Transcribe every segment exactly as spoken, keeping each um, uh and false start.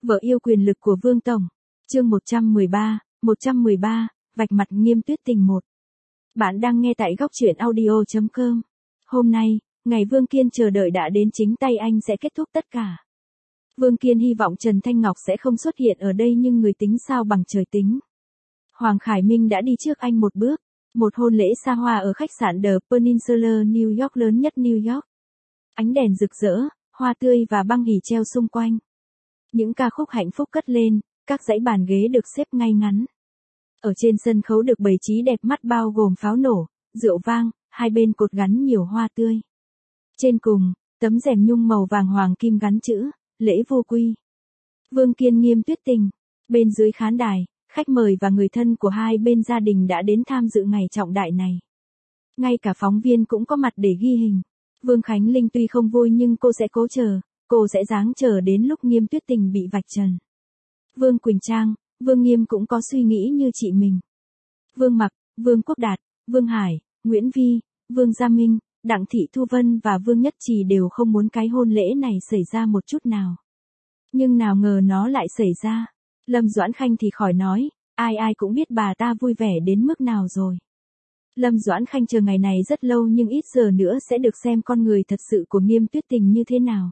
Vợ yêu quyền lực của Vương Tổng. Chương một trăm mười ba, một trăm mười ba, vạch mặt Nghiêm Tuyết Tình một. Bạn đang nghe tại góc truyện audio chấm com. Hôm nay, ngày Vương Kiên chờ đợi đã đến, chính tay anh sẽ kết thúc tất cả. Vương Kiên hy vọng Trần Thanh Ngọc sẽ không xuất hiện ở đây, nhưng người tính sao bằng trời tính. Hoàng Khải Minh đã đi trước anh một bước. Một hôn lễ xa hoa ở khách sạn The Peninsula New York, lớn nhất New York. Ánh đèn rực rỡ, hoa tươi và băng hỉ treo xung quanh. Những ca khúc hạnh phúc cất lên, các dãy bàn ghế được xếp ngay ngắn. Ở trên sân khấu được bày trí đẹp mắt, bao gồm pháo nổ, rượu vang, hai bên cột gắn nhiều hoa tươi. Trên cùng, tấm rèm nhung màu vàng hoàng kim gắn chữ, lễ vô quy. Vương Kiên, Nghiêm Tuyết Tình. Bên dưới khán đài, khách mời và người thân của hai bên gia đình đã đến tham dự ngày trọng đại này. Ngay cả phóng viên cũng có mặt để ghi hình. Vương Khánh Linh tuy không vui nhưng cô sẽ cố chờ, cô sẽ ráng chờ đến lúc Nghiêm Tuyết Tình bị vạch trần. Vương Quỳnh Trang, Vương Nghiêm cũng có suy nghĩ như chị mình. Vương Mặc, Vương Quốc Đạt, Vương Hải, Nguyễn Vi, Vương Gia Minh, Đặng Thị Thu Vân và Vương Nhất Trì đều không muốn cái hôn lễ này xảy ra một chút nào. Nhưng nào ngờ nó lại xảy ra. Lâm Doãn Khanh thì khỏi nói, ai ai cũng biết bà ta vui vẻ đến mức nào rồi. Lâm Doãn Khanh chờ ngày này rất lâu, nhưng ít giờ nữa sẽ được xem con người thật sự của Nghiêm Tuyết Tình như thế nào.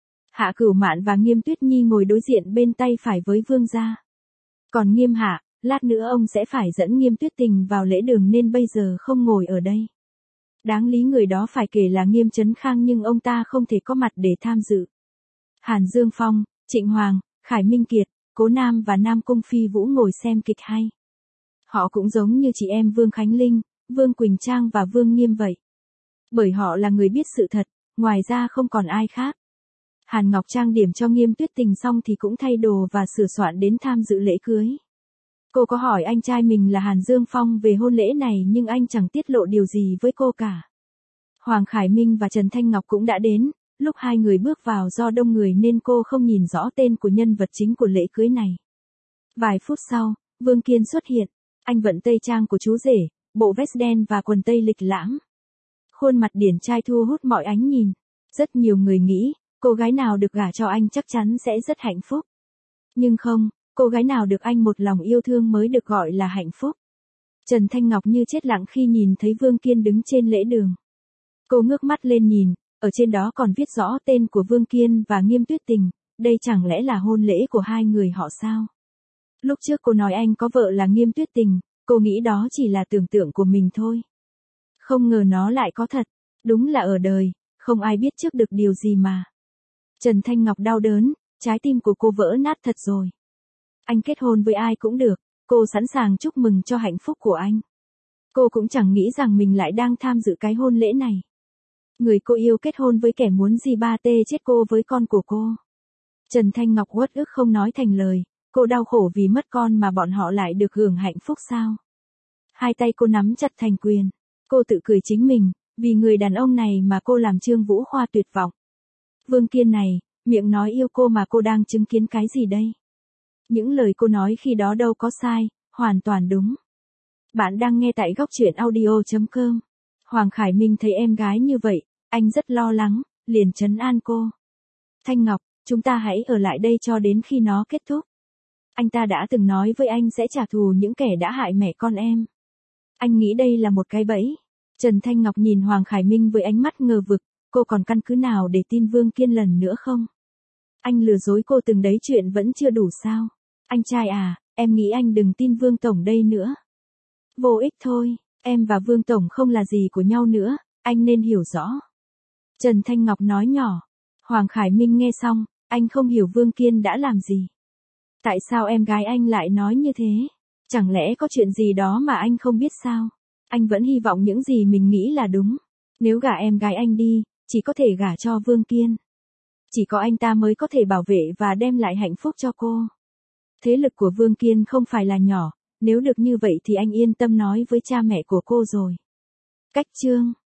Hạ Cửu Mạn và Nghiêm Tuyết Nhi ngồi đối diện bên tay phải với Vương gia. Còn Nghiêm Hạ, lát nữa ông sẽ phải dẫn Nghiêm Tuyết Tình vào lễ đường nên bây giờ không ngồi ở đây. Đáng lý người đó phải kể là Nghiêm Trấn Khang, nhưng ông ta không thể có mặt để tham dự. Hàn Dương Phong, Trịnh Hoàng, Khải Minh Kiệt, Cố Nam và Nam Cung Phi Vũ ngồi xem kịch hay. Họ cũng giống như chị em Vương Khánh Linh, Vương Quỳnh Trang và Vương Nghiêm vậy. Bởi họ là người biết sự thật, ngoài ra không còn ai khác. Hàn Ngọc trang điểm cho Nghiêm Tuyết Tình xong thì cũng thay đồ và sửa soạn đến tham dự lễ cưới. Cô có hỏi anh trai mình là Hàn Dương Phong về hôn lễ này, nhưng anh chẳng tiết lộ điều gì với cô cả. Hoàng Khải Minh và Trần Thanh Ngọc cũng đã đến. Lúc hai người bước vào do đông người nên cô không nhìn rõ tên của nhân vật chính của lễ cưới này. Vài phút sau, Vương Kiên xuất hiện. Anh vận tây trang của chú rể, bộ vest đen và quần tây lịch lãm. Khuôn mặt điển trai thu hút mọi ánh nhìn. Rất nhiều người nghĩ, cô gái nào được gả cho anh chắc chắn sẽ rất hạnh phúc. Nhưng không, cô gái nào được anh một lòng yêu thương mới được gọi là hạnh phúc. Trần Thanh Ngọc như chết lặng khi nhìn thấy Vương Kiên đứng trên lễ đường. Cô ngước mắt lên nhìn. Ở trên đó còn viết rõ tên của Vương Kiên và Nghiêm Tuyết Tình, đây chẳng lẽ là hôn lễ của hai người họ sao? Lúc trước cô nói anh có vợ là Nghiêm Tuyết Tình, cô nghĩ đó chỉ là tưởng tượng của mình thôi. Không ngờ nó lại có thật, đúng là ở đời, không ai biết trước được điều gì mà. Trần Thanh Ngọc đau đớn, trái tim của cô vỡ nát thật rồi. Anh kết hôn với ai cũng được, cô sẵn sàng chúc mừng cho hạnh phúc của anh. Cô cũng chẳng nghĩ rằng mình lại đang tham dự cái hôn lễ này. Người cô yêu kết hôn với kẻ muốn gì ba tê chết cô với con của cô. Trần Thanh Ngọc uất ức không nói thành lời, cô đau khổ vì mất con mà bọn họ lại được hưởng hạnh phúc sao? Hai tay cô nắm chặt thành quyền, cô tự cười chính mình, vì người đàn ông này mà cô làm Trương Vũ Khoa tuyệt vọng. Vương Kiên này, miệng nói yêu cô mà cô đang chứng kiến cái gì đây? Những lời cô nói khi đó đâu có sai, hoàn toàn đúng. Bạn đang nghe tại góc truyện audio chấm com. Hoàng Khải Minh thấy em gái như vậy, anh rất lo lắng, liền trấn an cô. Thanh Ngọc, chúng ta hãy ở lại đây cho đến khi nó kết thúc. Anh ta đã từng nói với anh sẽ trả thù những kẻ đã hại mẹ con em. Anh nghĩ đây là một cái bẫy. Trần Thanh Ngọc nhìn Hoàng Khải Minh với ánh mắt ngờ vực, cô còn căn cứ nào để tin Vương Kiên lần nữa không? Anh lừa dối cô từng đấy chuyện vẫn chưa đủ sao? Anh trai à, em nghĩ anh đừng tin Vương Tổng đây nữa. Vô ích thôi. Em và Vương Tổng không là gì của nhau nữa, anh nên hiểu rõ. Trần Thanh Ngọc nói nhỏ. Hoàng Khải Minh nghe xong, anh không hiểu Vương Kiên đã làm gì. Tại sao em gái anh lại nói như thế? Chẳng lẽ có chuyện gì đó mà anh không biết sao? Anh vẫn hy vọng những gì mình nghĩ là đúng. Nếu gả em gái anh đi, chỉ có thể gả cho Vương Kiên. Chỉ có anh ta mới có thể bảo vệ và đem lại hạnh phúc cho cô. Thế lực của Vương Kiên không phải là nhỏ. Nếu được như vậy thì anh yên tâm nói với cha mẹ của cô rồi. Cách chương